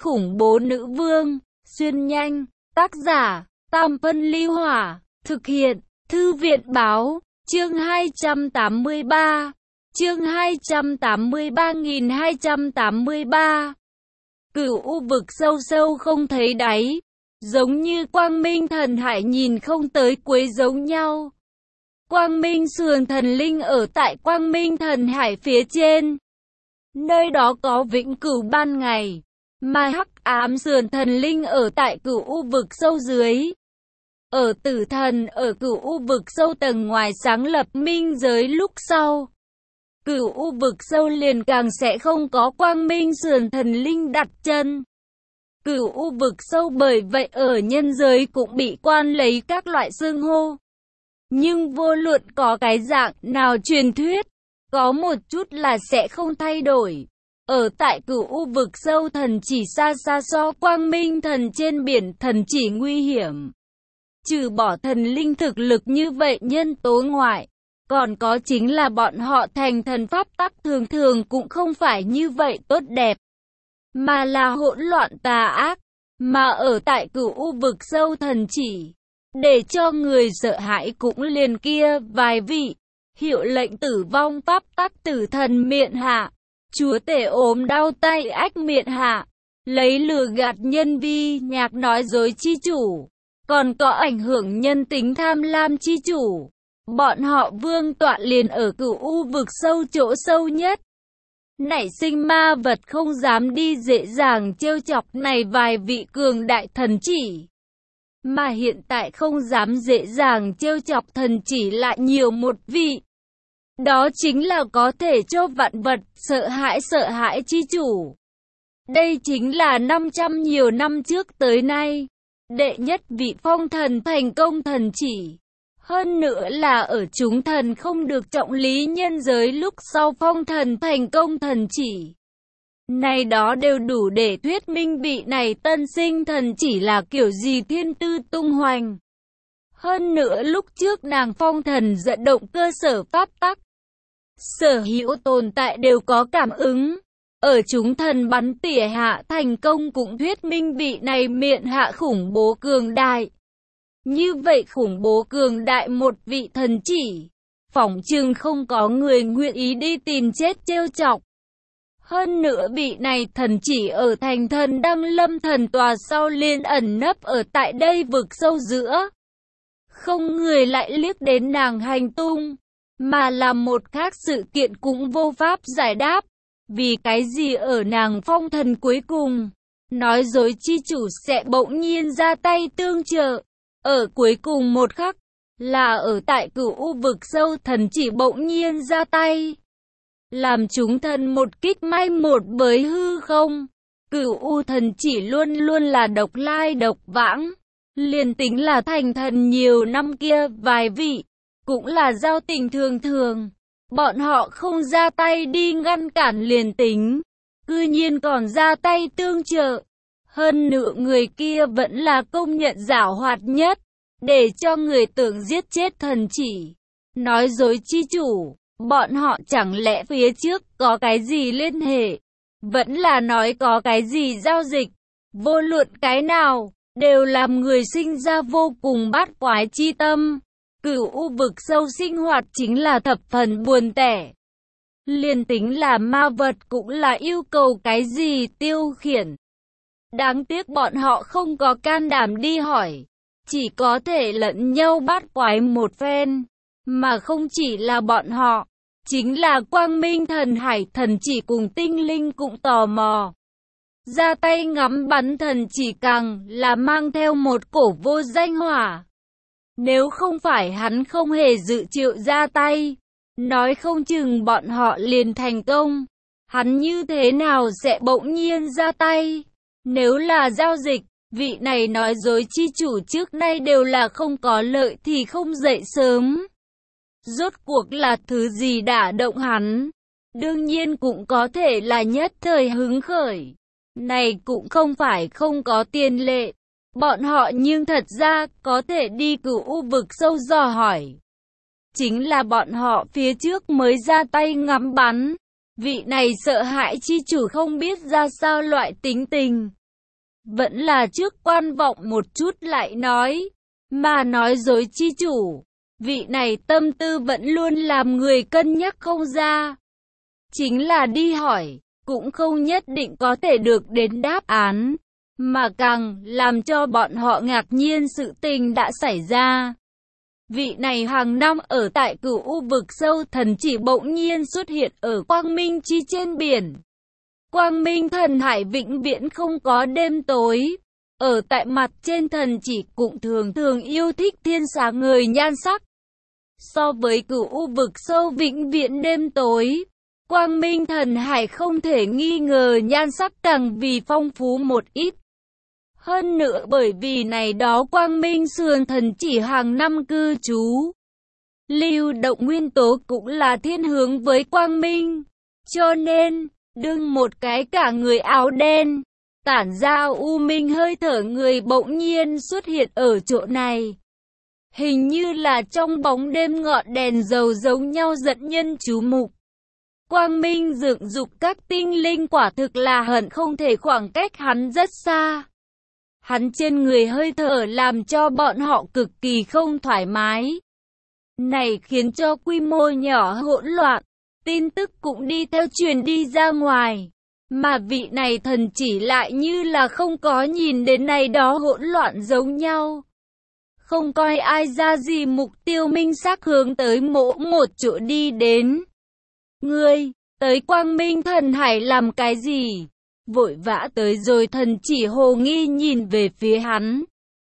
khủng bố nữ vương, xuyên nhanh, tác giả, Tam Phân Ly Hỏa, thực hiện, Thư viện Báo, chương 283, chương 283.283. Cửu u vực sâu sâu không thấy đáy, giống như Quang Minh Thần Hải nhìn không tới cuối giống nhau. Quang Minh Sườn Thần Linh ở tại Quang Minh Thần Hải phía trên. Nơi đó có vĩnh cửu ban ngày, mà Hắc Ám Sườn Thần Linh ở tại cửu u vực sâu dưới. Ở Tử Thần ở cửu u vực sâu tầng ngoài sáng lập minh giới lúc sau. Cửu u vực sâu liền càng sẽ không có Quang Minh Sườn Thần Linh đặt chân. Cửu u vực sâu bởi vậy ở nhân giới cũng bị quan lấy các loại xưng hô. Nhưng vô luận có cái dạng nào truyền thuyết, có một chút là sẽ không thay đổi. Ở tại cửu u vực sâu thần chỉ xa xa so Quang Minh Thần trên biển thần chỉ nguy hiểm. Trừ bỏ thần linh thực lực như vậy nhân tố ngoại, còn có chính là bọn họ thành thần pháp tắc thường thường cũng không phải như vậy tốt đẹp, mà là hỗn loạn tà ác. Mà ở tại cửu u vực sâu thần chỉ, để cho người sợ hãi cũng liền kia vài vị, hiệu lệnh tử vong pháp tắc tử thần miện hạ, chúa tể ốm đau tay ách miện hạ, lấy lừa gạt nhân vi nhạc nói dối chi chủ, còn có ảnh hưởng nhân tính tham lam chi chủ. Bọn họ vương tọa liền ở cửu u vực sâu chỗ sâu nhất. Nảy sinh ma vật không dám đi dễ dàng trêu chọc này vài vị cường đại thần chỉ. Mà hiện tại không dám dễ dàng trêu chọc thần chỉ lại nhiều một vị. Đó chính là có thể cho vạn vật sợ hãi chi chủ. Đây chính là 500 nhiều năm trước tới nay, đệ nhất vị phong thần thành công thần chỉ. Hơn nữa là ở chúng thần không được trọng lý nhân giới lúc sau phong thần thành công thần chỉ. Này đó đều đủ để thuyết minh vị này tân sinh thần chỉ là kiểu gì thiên tư tung hoành. Hơn nữa lúc trước nàng phong thần dẫn động cơ sở pháp tắc. Sở hữu tồn tại đều có cảm ứng. Ở chúng thần bắn tỉa hạ thành công cũng thuyết minh vị này miện hạ khủng bố cường đại. Như vậy khủng bố cường đại một vị thần chỉ, phỏng chừng không có người nguyện ý đi tìm chết trêu chọc. Hơn nữa vị này thần chỉ ở thành thần Đăng Lâm thần tòa sau liên ẩn nấp ở tại đây vực sâu giữa. Không người lại liếc đến nàng hành tung, mà là một khác sự kiện cũng vô pháp giải đáp. Vì cái gì ở nàng phong thần cuối cùng, nói dối chi chủ sẽ bỗng nhiên ra tay tương trợ. Ở cuối cùng một khắc, là ở tại cửu u vực sâu thần chỉ bỗng nhiên ra tay. Làm chúng thần một kích may một với hư không. Cửu u thần chỉ luôn luôn là độc lai độc vãng. Liền tính là thành thần nhiều năm kia vài vị, cũng là giao tình thường thường. Bọn họ không ra tay đi ngăn cản liền tính, cư nhiên còn ra tay tương trợ. Hơn nữa người kia vẫn là công nhận giảo hoạt nhất, để cho người tưởng giết chết thần chỉ. Nói dối chi chủ, bọn họ chẳng lẽ phía trước có cái gì liên hệ, vẫn là nói có cái gì giao dịch. Vô luận cái nào, đều làm người sinh ra vô cùng bát quái chi tâm. Cửu u vực sâu sinh hoạt chính là thập phần buồn tẻ. Liên tính là ma vật cũng là yêu cầu cái gì tiêu khiển. Đáng tiếc bọn họ không có can đảm đi hỏi, chỉ có thể lẫn nhau bát quái một phen. Mà không chỉ là bọn họ, chính là Quang Minh Thần Hải thần chỉ cùng tinh linh cũng tò mò. Ra tay ngắm bắn thần chỉ càng là mang theo một cổ vô danh hỏa. Nếu không phải hắn không hề dự triệu ra tay, nói không chừng bọn họ liền thành công. Hắn như thế nào sẽ bỗng nhiên ra tay? Nếu là giao dịch, vị này nói dối chi chủ trước nay đều là không có lợi thì không dậy sớm. Rốt cuộc là thứ gì đả động hắn? Đương nhiên cũng có thể là nhất thời hứng khởi. Này cũng không phải không có tiền lệ. Bọn họ nhưng thật ra có thể đi cửu u vực sâu dò hỏi. Chính là bọn họ phía trước mới ra tay ngắm bắn. Vị này sợ hãi chi chủ không biết ra sao loại tính tình. vẫn là trước quan vọng một chút lại nói, mà nói dối chi chủ. Vị này tâm tư vẫn luôn làm người cân nhắc không ra. Chính là đi hỏi, cũng không nhất định có thể được đến đáp án, mà càng làm cho bọn họ ngạc nhiên sự tình đã xảy ra. Vị này hàng năm ở tại Cửu U vực sâu thần chỉ bỗng nhiên xuất hiện ở Quang Minh Chi trên biển. Quang Minh thần hải vĩnh viễn không có đêm tối. Ở tại mặt trên thần chỉ cũng thường thường yêu thích thiên sáng ngời nhan sắc. So với Cửu U vực sâu vĩnh viễn đêm tối, Quang Minh thần hải không thể nghi ngờ nhan sắc càng vì phong phú một ít. Hơn nữa bởi vì này đó Quang Minh sườn thần chỉ hàng năm cư trú. Lưu động nguyên tố cũng là thiên hướng với Quang Minh. Cho nên, đương một cái cả người áo đen, tản ra u minh hơi thở người bỗng nhiên xuất hiện ở chỗ này. Hình như là trong bóng đêm ngọn đèn dầu giống nhau dẫn nhân chú mục. Quang Minh dựng dục các tinh linh quả thực là hận không thể khoảng cách hắn rất xa. Hắn trên người hơi thở làm cho bọn họ cực kỳ không thoải mái. Này khiến cho quy mô nhỏ hỗn loạn, tin tức cũng đi theo truyền đi ra ngoài. Mà vị này thần chỉ lại như là không có nhìn đến này đó hỗn loạn giống nhau. Không coi ai ra gì mục tiêu minh xác hướng tới mỗi một chỗ đi đến. Ngươi, tới Quang Minh thần hải làm cái gì? Vội vã tới rồi thần chỉ hồ nghi nhìn về phía hắn.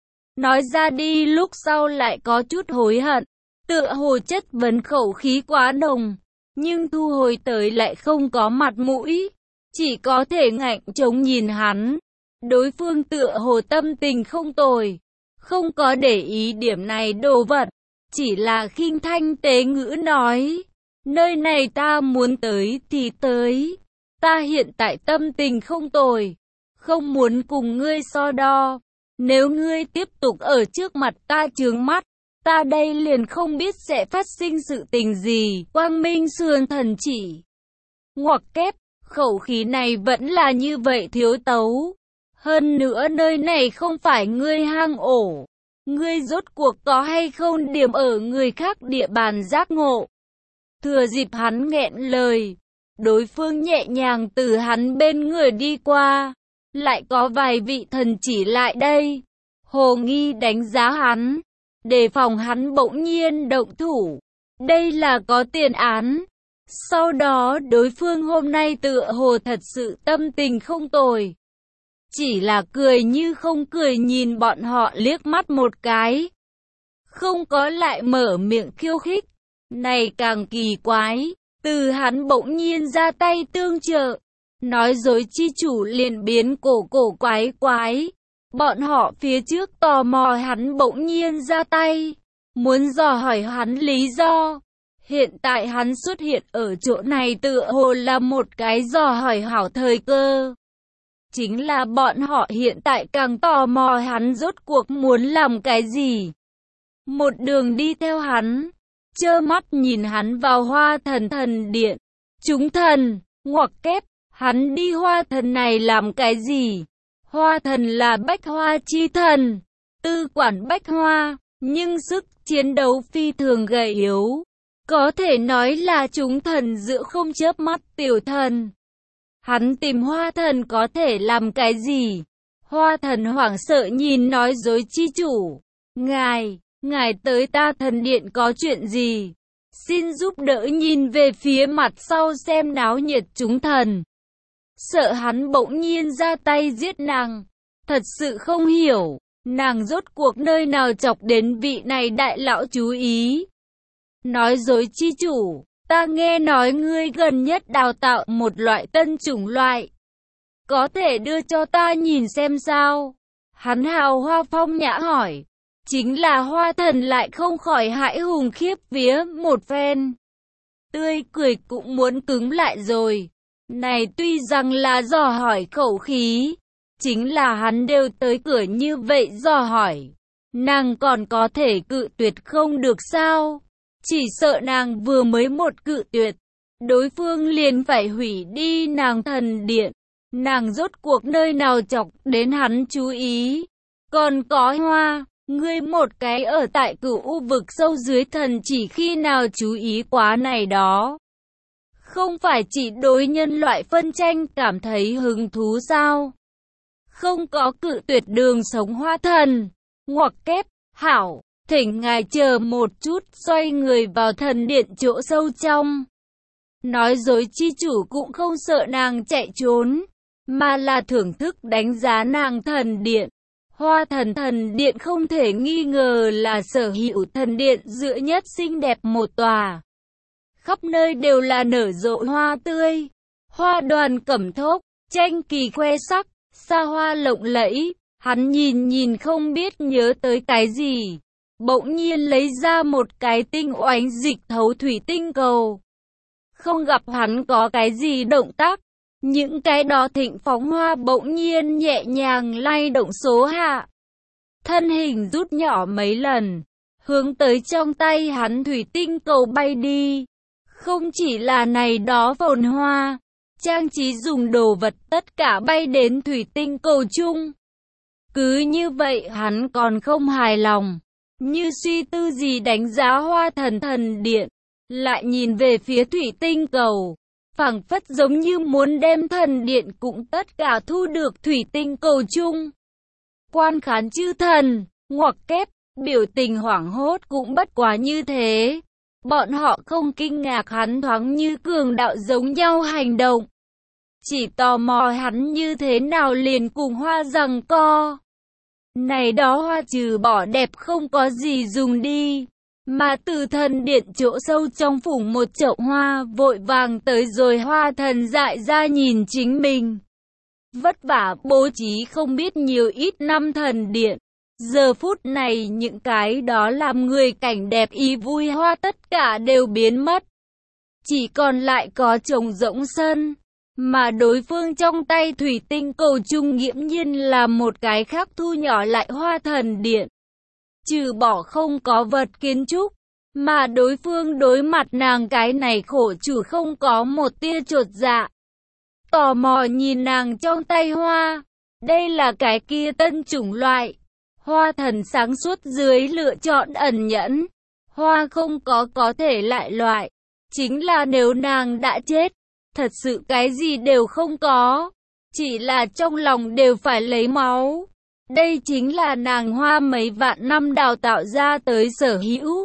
Nói ra đi lúc sau lại có chút hối hận. Tựa hồ chất vấn khẩu khí quá nồng. Nhưng thu hồi tới lại không có mặt mũi. Chỉ có thể ngạnh chống nhìn hắn. Đối phương tựa hồ tâm tình không tồi. Không có để ý điểm này đồ vật. Chỉ là khinh thanh tế ngữ nói. Nơi này ta muốn tới thì tới. Ta hiện tại tâm tình không tồi. Không muốn cùng ngươi so đo. Nếu ngươi tiếp tục ở trước mặt ta chướng mắt. Ta đây liền không biết sẽ phát sinh sự tình gì. Quang Minh sườn thần chỉ. Ngoặc kép. Khẩu khí này vẫn là như vậy thiếu tấu. Hơn nữa nơi này không phải ngươi hang ổ. Ngươi rốt cuộc có hay không điểm ở người khác địa bàn giác ngộ. Thừa dịp hắn nghẹn lời, đối phương nhẹ nhàng từ hắn bên người đi qua. Lại có vài vị thần chỉ lại đây. Hồ nghi đánh giá hắn, đề phòng hắn bỗng nhiên động thủ. Đây là có tiền án. Sau đó đối phương hôm nay tựa hồ thật sự tâm tình không tồi. Chỉ là cười như không cười nhìn bọn họ liếc mắt một cái. Không có lại mở miệng khiêu khích. Này càng kỳ quái. Từ hắn bỗng nhiên ra tay tương trợ. Nói dối chi chủ liền biến cổ quái quái. Bọn họ phía trước tò mò hắn bỗng nhiên ra tay. Muốn dò hỏi hắn lý do. Hiện tại hắn xuất hiện ở chỗ này tựa hồ là một cái dò hỏi hảo thời cơ. Chính là bọn họ hiện tại càng tò mò hắn rốt cuộc muốn làm cái gì. Một đường đi theo hắn, trơ mắt nhìn hắn vào Hoa Thần điện. Chúng thần, ngoặc kép, hắn đi Hoa Thần này làm cái gì? Hoa Thần là bách hoa chi thần, tư quản bách hoa, nhưng sức chiến đấu phi thường gầy yếu. Có thể nói là chúng thần giữa không chớp mắt tiểu thần. Hắn tìm Hoa Thần có thể làm cái gì? Hoa Thần hoảng sợ nhìn nói dối chi chủ. Ngài tới ta thần điện có chuyện gì? Xin giúp đỡ nhìn về phía mặt sau xem náo nhiệt chúng thần. Sợ hắn bỗng nhiên ra tay giết nàng. Thật sự không hiểu, nàng rốt cuộc nơi nào chọc đến vị này đại lão chú ý. Nói dối chi chủ, ta nghe nói ngươi gần nhất đào tạo một loại tân chủng loại. Có thể đưa cho ta nhìn xem sao? Hắn hào hoa phong nhã hỏi. Chính là Hoa Thần lại không khỏi hãi hùng khiếp vía một phen. Tươi cười cũng muốn cứng lại rồi. Này tuy rằng là dò hỏi khẩu khí. Chính là hắn đều tới cửa như vậy dò hỏi. Nàng còn có thể cự tuyệt không được sao? Chỉ sợ nàng vừa mới một cự tuyệt. Đối phương liền phải hủy đi nàng thần điện. Nàng rốt cuộc nơi nào chọc đến hắn chú ý. Còn có Hoa, ngươi một cái ở tại Cửu U vực sâu dưới thần chỉ khi nào chú ý quá này đó. Không phải chỉ đối nhân loại phân tranh cảm thấy hứng thú sao? Không có cự tuyệt đường sống Hoa thần. Ngoặc kép, hảo, thỉnh ngài chờ một chút, xoay người vào thần điện chỗ sâu trong. Nói dối chi chủ cũng không sợ nàng chạy trốn, mà là thưởng thức đánh giá nàng thần điện. Hoa thần điện không thể nghi ngờ là sở hữu thần điện giữa nhất xinh đẹp một tòa. Khắp nơi đều là nở rộ hoa tươi, hoa đoàn cẩm thốc, tranh kỳ khoe sắc, xa hoa lộng lẫy. Hắn nhìn không biết nhớ tới cái gì, bỗng nhiên lấy ra một cái tinh oánh dịch thấu thủy tinh cầu. Không gặp hắn có cái gì động tác, những cái đó thịnh phóng hoa bỗng nhiên nhẹ nhàng lay động số hạ. Thân hình rút nhỏ mấy lần, hướng tới trong tay hắn thủy tinh cầu bay đi. Không chỉ là này đó phồn hoa, trang trí dùng đồ vật tất cả bay đến thủy tinh cầu chung. Cứ như vậy hắn còn không hài lòng, như suy tư gì đánh giá Hoa thần điện, lại nhìn về phía thủy tinh cầu, phảng phất giống như muốn đem thần điện cũng tất cả thu được thủy tinh cầu chung. Quan khán chư thần, ngoặc kép, biểu tình hoảng hốt cũng bất quá như thế. Bọn họ không kinh ngạc hắn thoáng như cường đạo giống nhau hành động, chỉ tò mò hắn như thế nào liền cùng Hoa giằng co. Này đó hoa trừ bỏ đẹp không có gì dùng đi, mà từ thần điện chỗ sâu trong phủng một chậu hoa vội vàng tới rồi Hoa thần dại ra nhìn chính mình. Vất vả bố trí không biết nhiều ít năm thần điện, giờ phút này những cái đó làm người cảnh đẹp ý vui hoa tất cả đều biến mất. Chỉ còn lại có trống rỗng sân, mà đối phương trong tay thủy tinh cầu chung nghiễm nhiên là một cái khác thu nhỏ lại Hoa thần điện. Trừ bỏ không có vật kiến trúc, mà đối phương đối mặt nàng cái này khổ chủ không có một tia chột dạ. Tò mò nhìn nàng trong tay hoa, đây là cái kia tân chủng loại. Hoa thần sáng suốt dưới lựa chọn ẩn nhẫn, hoa không có thể lại loại. Chính là nếu nàng đã chết, thật sự cái gì đều không có, chỉ là trong lòng đều phải lấy máu. Đây chính là nàng Hoa mấy vạn năm đào tạo ra tới sở hữu.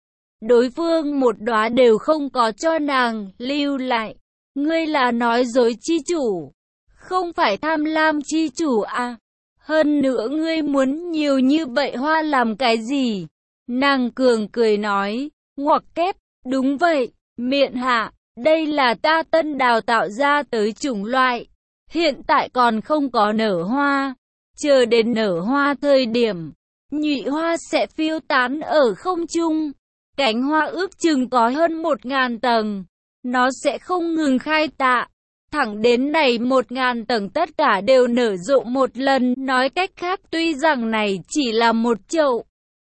Đối phương một đóa đều không có cho nàng lưu lại. Ngươi là nói dối chi chủ, không phải tham lam chi chủ à? Hơn nữa ngươi muốn nhiều như vậy hoa làm cái gì? Nàng cường cười nói, ngoặc kép, đúng vậy, miện hạ, đây là ta tân đào tạo ra tới chủng loại, hiện tại còn không có nở hoa, chờ đến nở hoa thời điểm, nhụy hoa sẽ phiêu tán ở không trung, cánh hoa ước chừng có hơn 1000 tầng, nó sẽ không ngừng khai tạ, thẳng đến này 1000 tầng tất cả đều nở rộ một lần. Nói cách khác tuy rằng này chỉ là một chậu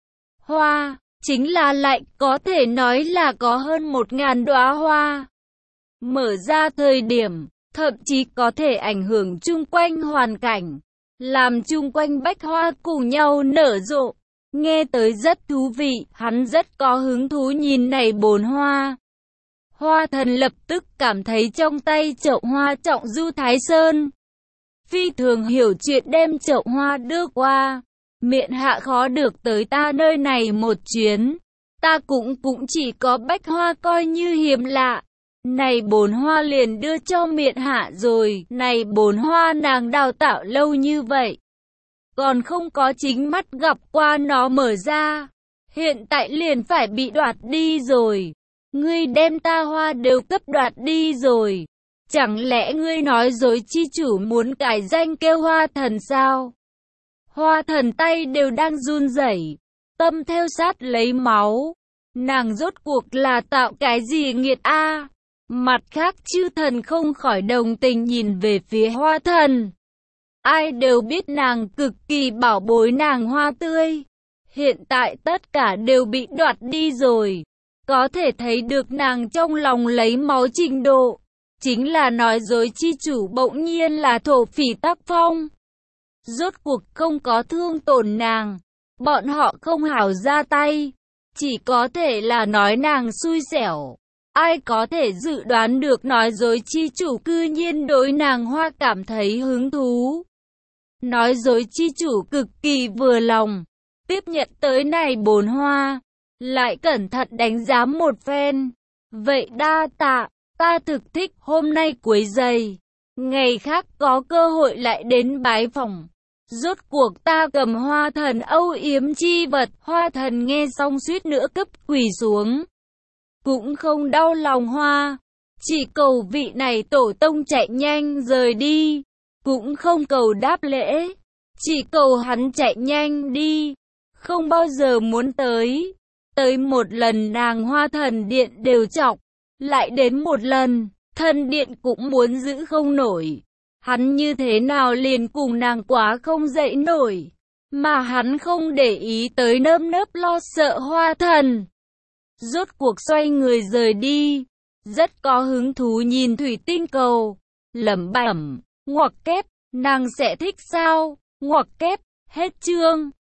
hoa, chính là lại có thể nói là có hơn 1000 đóa hoa. Mở ra thời điểm, thậm chí có thể ảnh hưởng chung quanh hoàn cảnh, làm chung quanh bách hoa cùng nhau nở rộ. Nghe tới rất thú vị, hắn rất có hứng thú nhìn này 4 hoa. Hoa thần lập tức cảm thấy trong tay chậu hoa trọng du Thái Sơn. Phi thường hiểu chuyện đem chậu hoa đưa qua. Miện hạ khó được tới ta nơi này một chuyến. Ta cũng chỉ có bách hoa coi như hiếm lạ. Này 4 hoa liền đưa cho miện hạ rồi. Này 4 hoa nàng đào tạo lâu như vậy, còn không có chính mắt gặp qua nó mở ra. Hiện tại liền phải bị đoạt đi rồi. Ngươi đem ta hoa đều cấp đoạt đi rồi. Chẳng lẽ ngươi nói dối chi chủ muốn cải danh kêu Hoa thần sao? Hoa thần tay đều đang run rẩy, tâm theo sát lấy máu. Nàng rốt cuộc là tạo cái gì nghiệt a? Mặt khác chư thần không khỏi đồng tình nhìn về phía Hoa thần. Ai đều biết nàng cực kỳ bảo bối nàng hoa tươi. Hiện tại tất cả đều bị đoạt đi rồi. Có thể thấy được nàng trong lòng lấy máu trình độ. chính là nói dối chi chủ bỗng nhiên là thổ phỉ tác phong. Rốt cuộc không có thương tổn nàng, bọn họ không hảo ra tay, chỉ có thể là nói nàng xui xẻo. Ai có thể dự đoán được nói dối chi chủ cư nhiên đối nàng Hoa cảm thấy hứng thú. Nói dối chi chủ cực kỳ vừa lòng, tiếp nhận tới này 4 hoa, lại cẩn thận đánh giá một phen. Vậy đa tạ, ta thực thích hôm nay quấy rầy, ngày khác có cơ hội lại đến bái phỏng. Rốt cuộc ta cầm Hoa thần âu yếm chi vật. Hoa thần nghe xong suýt nữa cấp quỳ xuống. Cũng không đau lòng Hoa, chỉ cầu vị này tổ tông chạy nhanh rời đi, cũng không cầu đáp lễ, chỉ cầu hắn chạy nhanh đi, không bao giờ muốn tới. Tới một lần nàng Hoa thần điện đều chọc, lại đến một lần, thần điện cũng muốn giữ không nổi. Hắn như thế nào liền cùng nàng quá không dậy nổi, mà hắn không để ý tới nơm nớp lo sợ Hoa thần. Rốt cuộc xoay người rời đi, rất có hứng thú nhìn thủy tinh cầu, lẩm bẩm, ngoặc kép, nàng sẽ thích sao, ngoặc kép, hết chương.